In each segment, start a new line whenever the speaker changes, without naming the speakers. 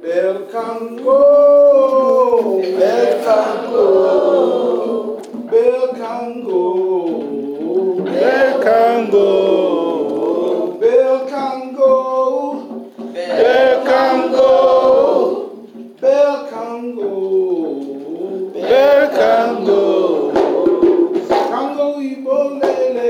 Bel Congo, Bel Congo, Bel Congo, Bel Congo, Bel Congo, Bel Congo, Bel Congo, Bel Congo, Congo Ibolele,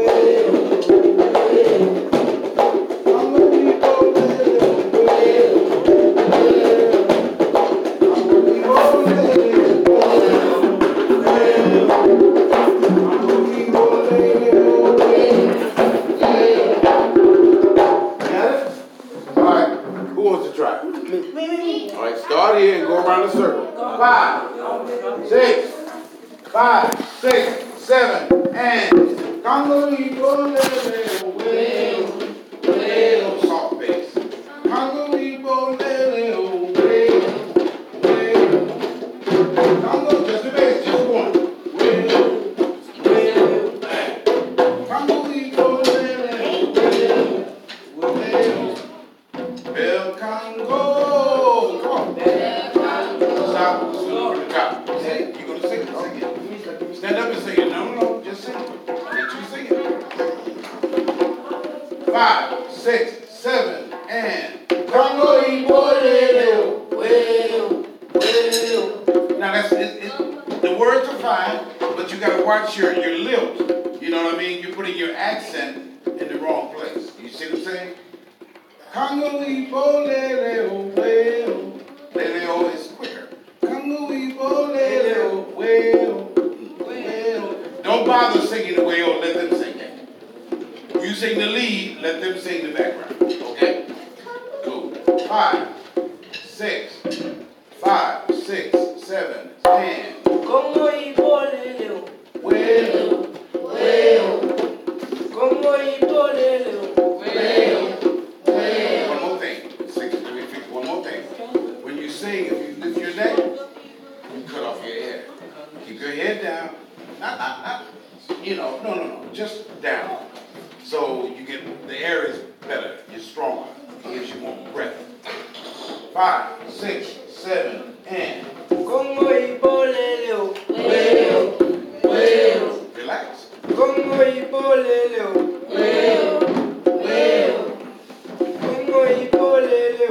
start here and go around the circle. 5, 6, 5, 6, 7, and Congo soft bass. Congo Congo, just the bass, just one. Congo Bel Congo. You're going to sing it. Stand up and sing it. No, just sing it. Let you sing it. 5, 6, 7, and Congo Now the words are fine, but you got to watch your lips. You know what I mean? You're putting your accent in the wrong place. You see what I'm saying? Congo Leleo is quicker. Don't bother singing the wail, let them sing it. You sing the lead, let them sing the background. Okay? Cool. 5, 6, 7, and
Congo Ibolele. Congo Ibolele.
One more thing. One more thing. When you sing, if you lift your neck, you cut off your hair. Keep your head down. Not, no. Just down. So you get, the air is better. You're stronger. It gives you more breath. 5, 6, 7, and
Congo Ibolele.
relax.
Congo Ibolele. Congo Ibolele.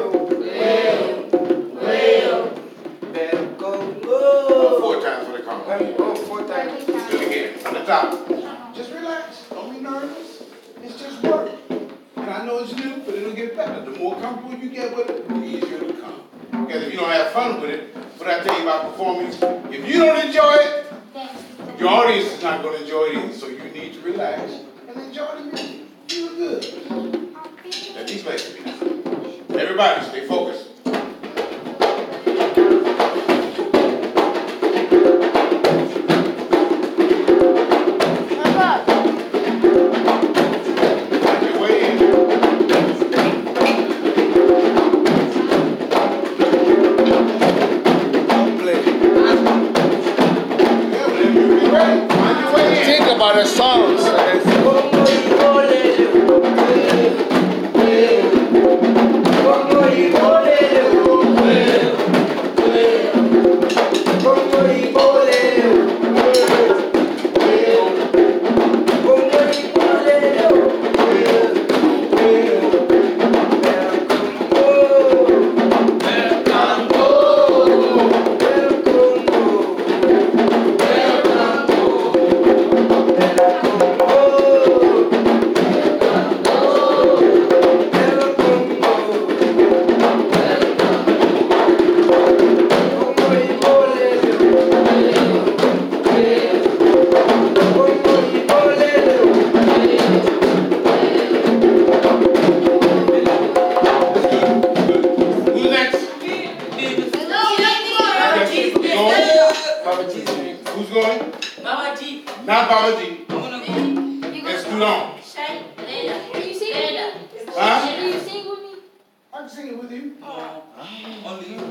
Bel Congo.
4 times for the Congo.
4 times.
Do it again. On the top. Just relax. Don't be nervous. It's just work. And I know it's new, but it'll get better. The more comfortable you get with it, the easier it'll come. Because if you don't have fun with it, what I tell you about performance, if you don't enjoy it, your audience is not going to enjoy it either. So you need to relax and enjoy the music. Feel good. Let these places be now. Everybody stay focused.
About the songs. Who's going?
Baba G.
Not Baba G.
It's
too long.
Can you sing?
Huh?
Can you sing with me?
I can sing it with you.
Only you.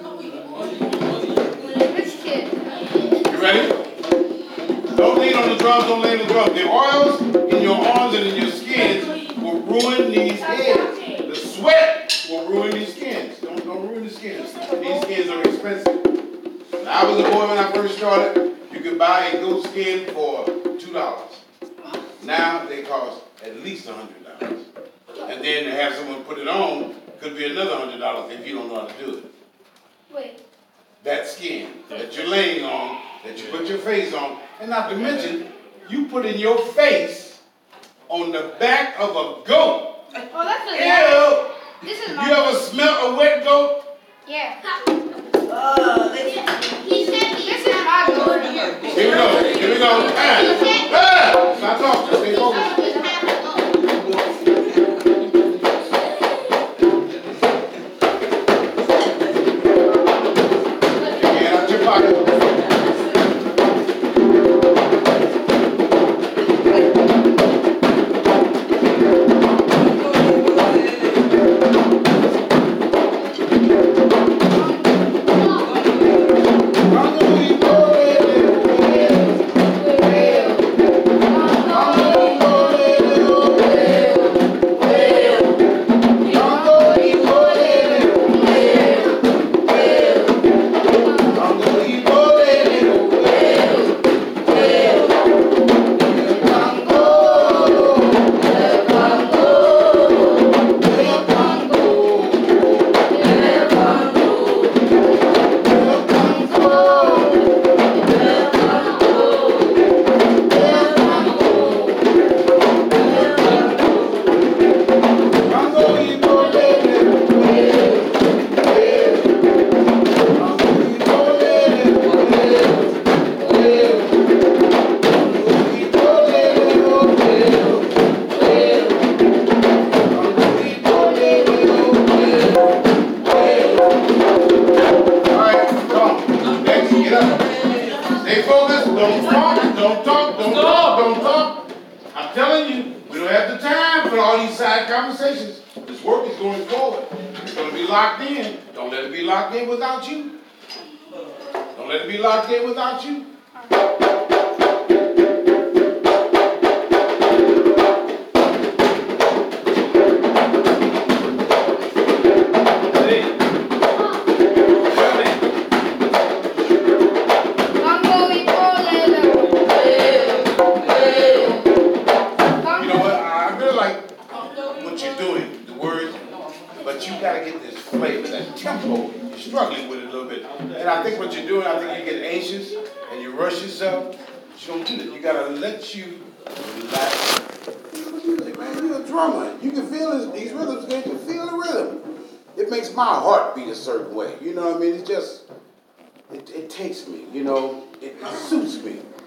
You ready? Don't lean on the drums, don't lean on the drums. The oils in your arms and in your skins will ruin these heads. The sweat will ruin these skins. Don't ruin the the skins. These skins are expensive. When I was a boy when I first started, you could buy a goat skin for $2. Now they cost at least $100. And then to have someone put it on could be another $100 if you don't know how to do it.
Wait.
That skin that you're laying on, that you put your face on, and not to mention, you put in your face on the back of a goat.
Oh, that's really nice.
Ew!
This is
You
my.
ever smell a wet goat?
Yeah.
He said
This is my goat.
Here we go. Stop talking. Stay focused. Get out your pocket. Stay focused. Don't talk. I'm telling you, we don't have the time for all these side conversations. This work is going forward. It's going to be locked in. Don't let it be locked in without you. Don't let it be locked in without you. But you gotta get this flavor, that tempo. You're struggling with it a little bit. And I think what you're doing, I think you get anxious and you rush yourself. But you don't do that. You gotta let you relax. Hey man, you're a drummer. You can feel these rhythms, you can feel the rhythm. It makes my heart beat a certain way. You know what I mean? It's just, it takes me, you know, it suits me.